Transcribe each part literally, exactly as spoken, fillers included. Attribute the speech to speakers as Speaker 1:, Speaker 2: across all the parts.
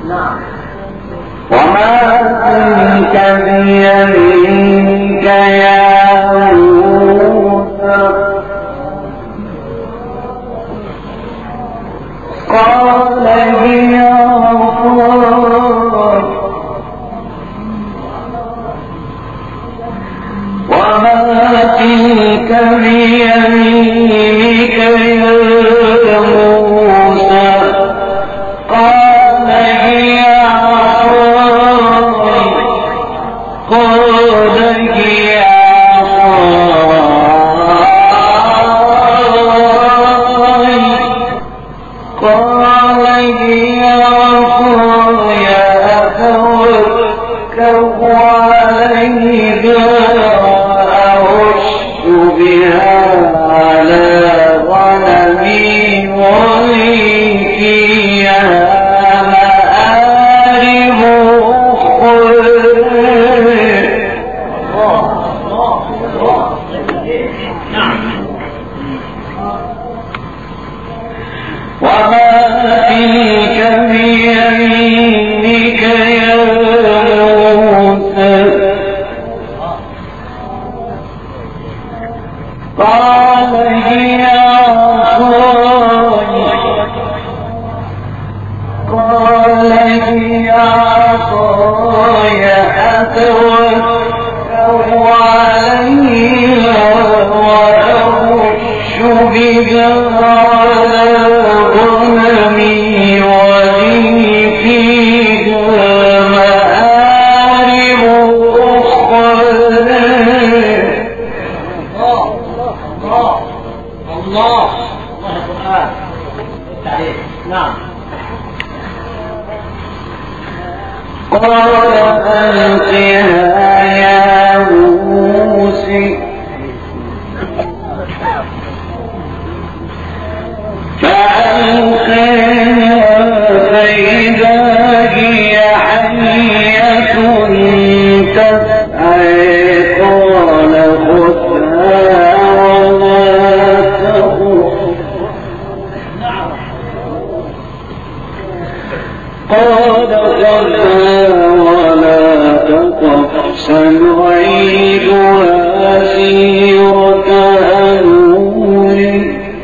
Speaker 1: وما تلك بيمينك يا موسى قال هي عصاي وما تلك بيمينك يا موسى قال هي عصاي قال هي عصاي قال هي عصاي أتوكل عليها وأهش بها على غنمي ولي فيها مآرب وما تلك بيمينك يا موسى قال هي عصاي قال هي عصاي أتوكل عليها وأهش بها على غنمي ولي فيها مآرب أخرى. الله الله القرآن التعريف. نعم. قال ألقها يا موسى فألقاها فإذا هي حية تسعى قال خذها ولا تخف قال خذها ولا تخف سنعيدها سيرتها الأولى.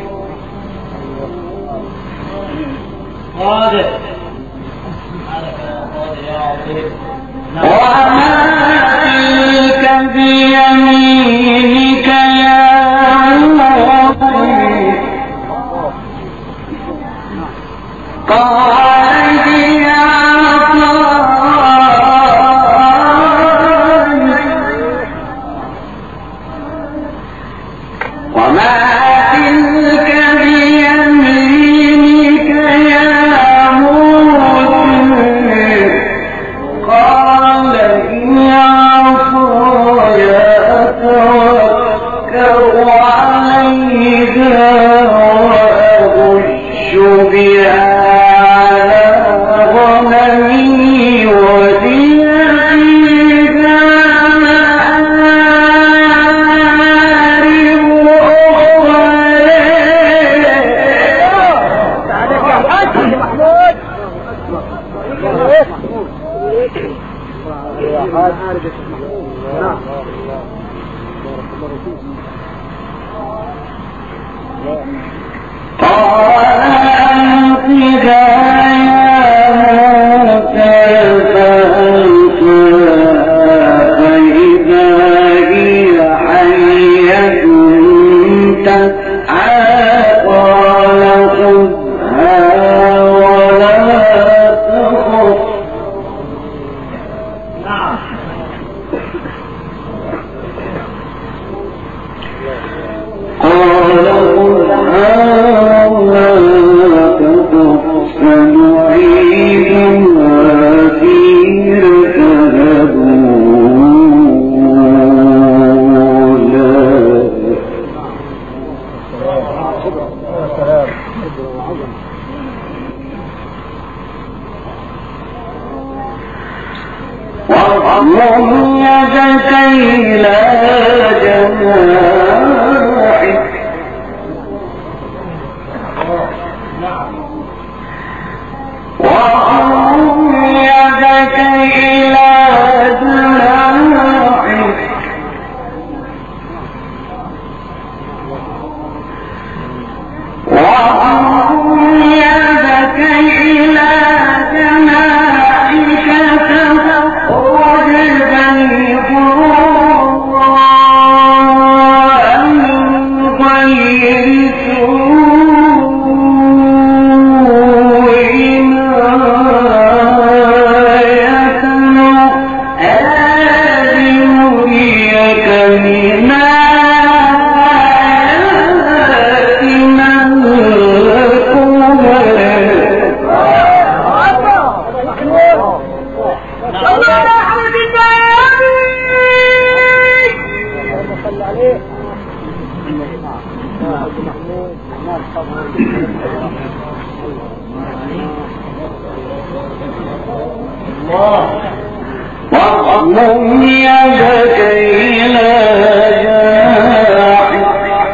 Speaker 1: وما تلك بيمينك يا موسى قال هي عصاي وما تلك بيمينك يا موسى قال هي عصاي أتوكل عليها وأهش بها على غنمي ولي فيها مآرب قال ألقها يا موسى فألقاها فإذا هي حية تسعى قال خذها ولا تخف قال خذها ولا تخف سنعيدها سيرتها الأولى. واضمم يدك إلى جناحك وأعوذ واضمم يدك إلى جناحك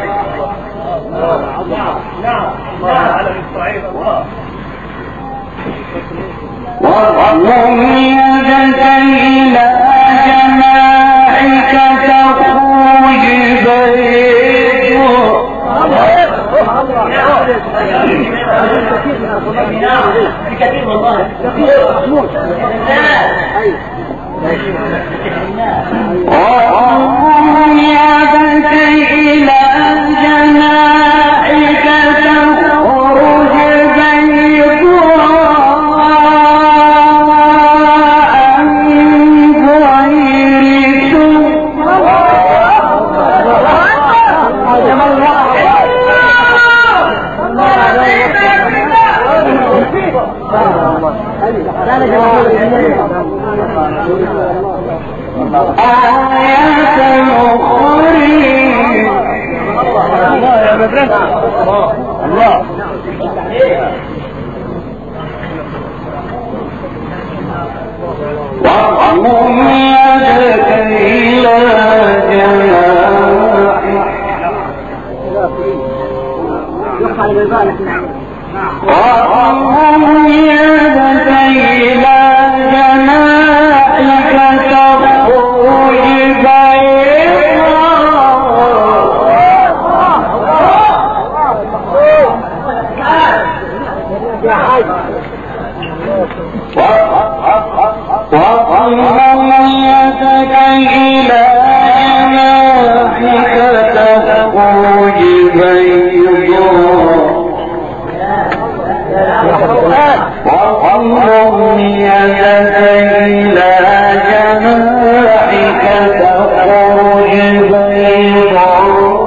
Speaker 1: واضمم يدك إلى جناحك تخرج واضمم يدك إلى جناحك تخرج بيضاء من غير آية الله واضمم يدك إلى جناحك واضمم يدك إلى جناحك تخرج واضمم يدك إلى جناحك تخرج بيضاء واضمم يدك إلى جناحك تخرج بيضاء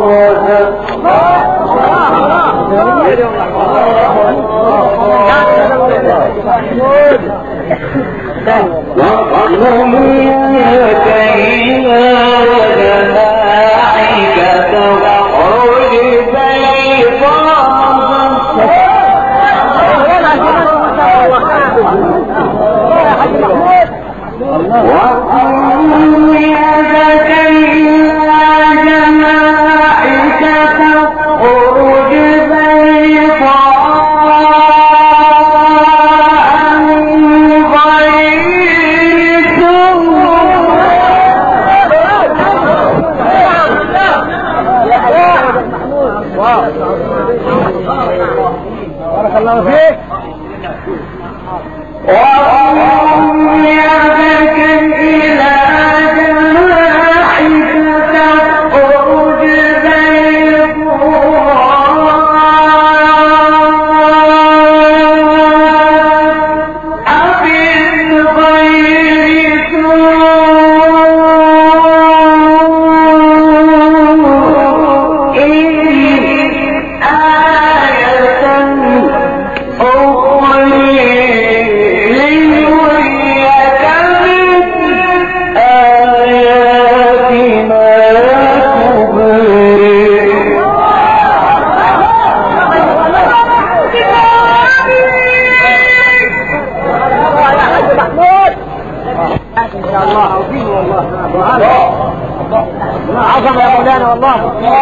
Speaker 1: واضمم يدك إلى جناحك تخرج واضمم يدك إلى جناحك تخرج بيضاء من غير
Speaker 2: بارك الله فيك.
Speaker 1: واضمم يدك إلى جناحك تخرج بيضاء من غير سوء آية أخرى لنريك من آياتنا
Speaker 2: ان شاء الله عظيم والله. عظم يا مولانا والله.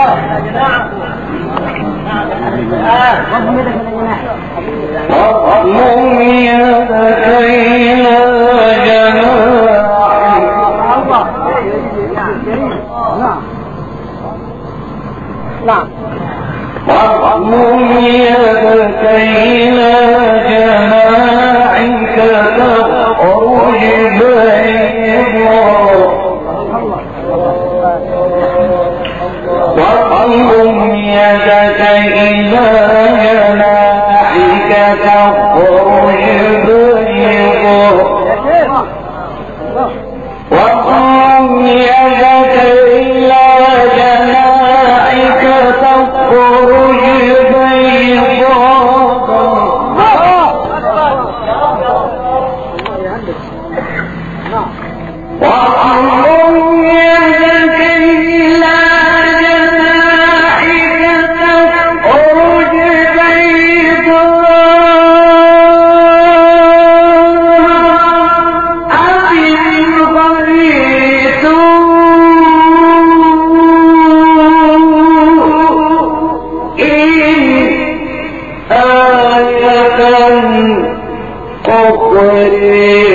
Speaker 1: واضمم يدك إلى جناحك
Speaker 2: نعم.
Speaker 1: واضمم يدك إلى جناحك تخرج بيضاء واضمم يدك إلى جناحك تخرج بيضاء واضمم يدك إلى جناحك تخرج واضمم يدك إلى جناحك تخرج بيضاء الأولين